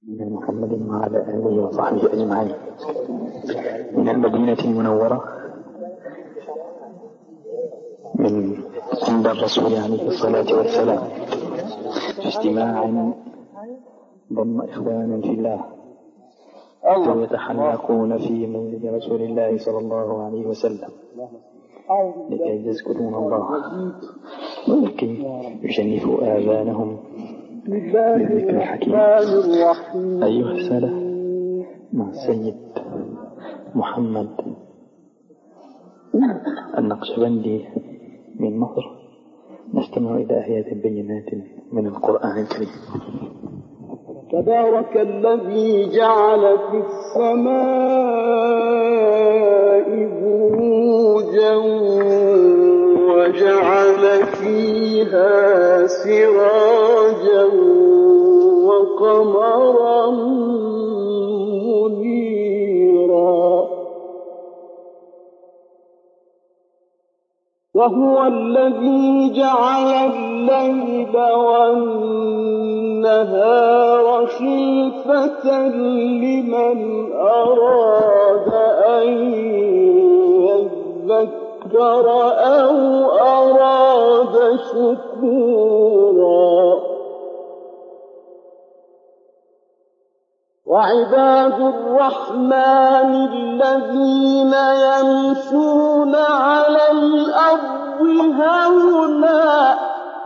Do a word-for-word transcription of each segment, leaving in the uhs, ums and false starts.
من محمد وعلى آله وصحبه أجمعين من المدينة المنورة من عند الرسول عليه الصلاة والسلام في اجتماع ضم إخوانا في الله يتحلقون في منزل رسول الله صلى الله عليه وسلم لكي يذكرون الله ولكي يشنفوا آذانهم بالذكر الحكيم. أيها السادة، مع السيد محمد النقشبندي من مصر نستمع إلى آيات بينات من القرآن الكريم. تبارك الذي جعل في السماء بروجا وجعل فيها سراجا وقمرا منيرا وهو الذي جعل الليل والنهار خلفة لمن أراد أن يذكر أو أراد شكورا. وعباد الرحمن الذين يمشون على الأرض هونا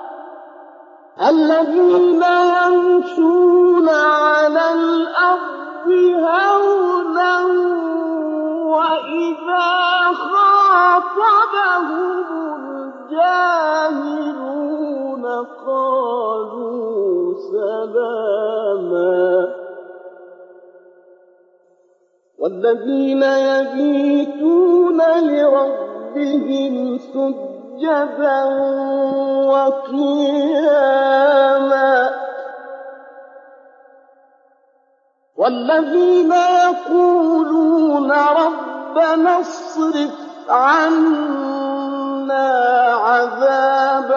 الذين يمشون على الأرض هونا وإذا خاطبهم الجاهلون قالوا سلاما. والذين يبيتون لربهم سجدا وقياما والذين يقولون ربنا اصرف عنا عذاب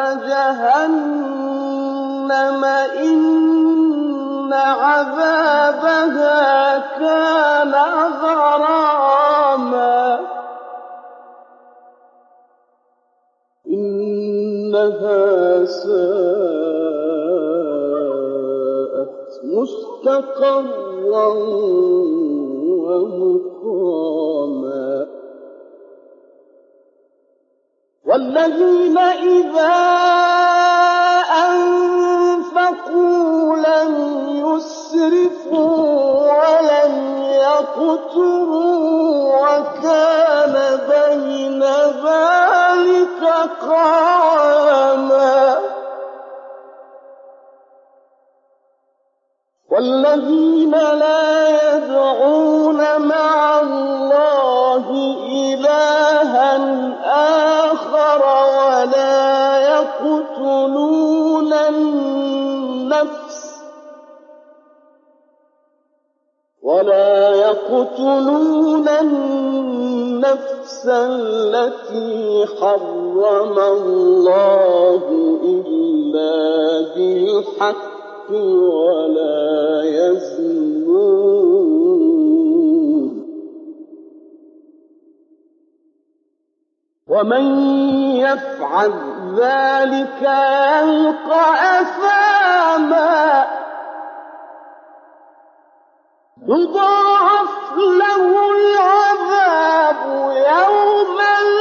جهنم إن عذابها كان غراما إنها ساءت مستقرا ومقاما. والذين إذا أنفقوا لم يسرفوا ولم يقتروا وكان بين ذلك قواما. والذين لا يدعون مع الله إلها آخر ولا يقتلون النفس ولا يقتلون النفس التي حرم الله إلا بالحق ولا يزنون ومن يفعل ذلك يلقى أثاما يضاعف له العذاب يوم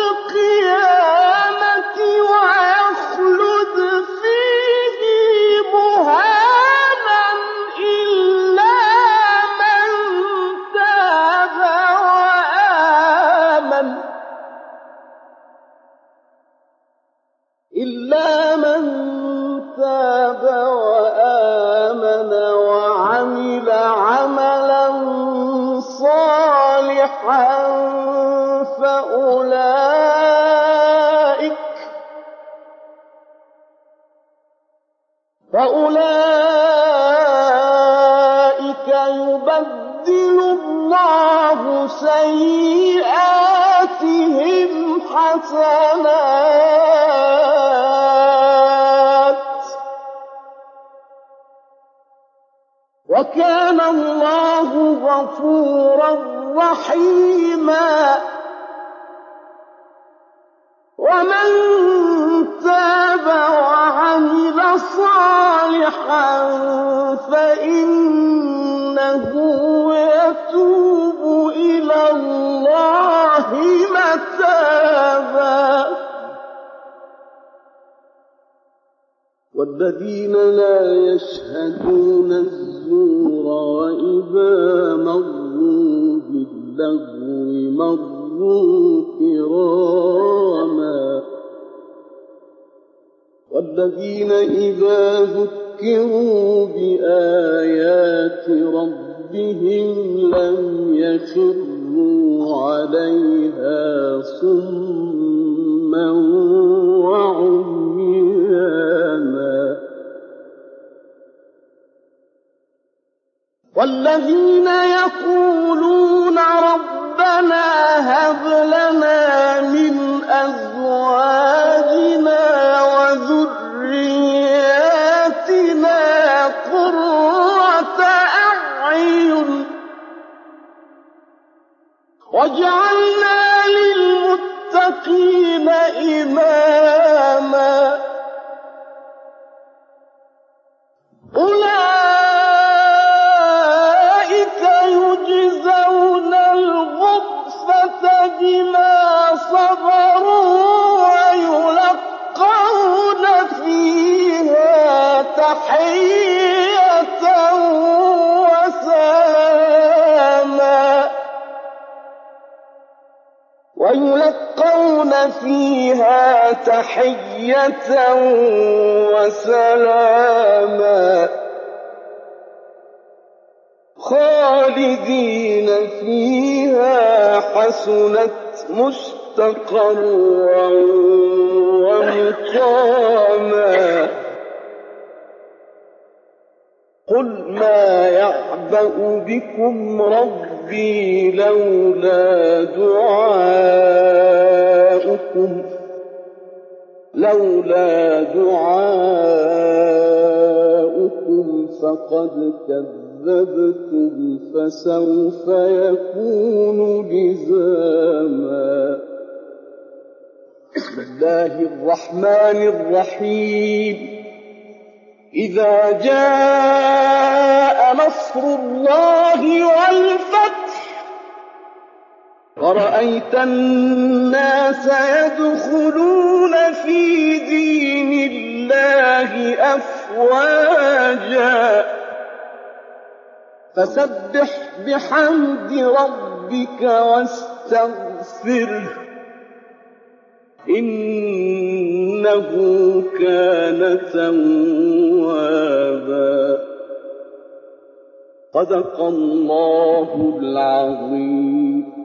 القيامة ويخلد فيه مهانا إلا من تاب وآمن إلا من تاب وآمن وعمل عملا صالحا فأولئك فأولئك يبدل الله سيئاتهم حسنات وكان الله غفورا رحيما ومن تاب وعمل صالحا فإنه يتوب إلى الله متابا والذين لا يشهدون الزور وإذا مروا باللغو مروا كراما والذين إذا ذكروا بآيات ربهم لم يخروا عليها صما وعميانا والذين يقولون ربنا هب لنا من أزواجنا وذرياتنا قرة أعين واجعلنا للمتقين إماما أولئك يجزون الغرفة بما صبروا ويلقون فيها تحية وسلاما ويلقون فيها تحية وسلاما خالدين فيها حسنت مستقرا ومقاما قل ما يعبأ بكم ربي لولا دعاؤكم لولا دعاؤكم فقد كذبتم فسوف يكون لزاما بسم الله الرحمن الرحيم إذا جاء نصر الله والفتح ورأيت الناس يدخلون في دين الله أفواجا فسبح بحمد ربك واستغفره إنه كان توابا صدق الله العظيم.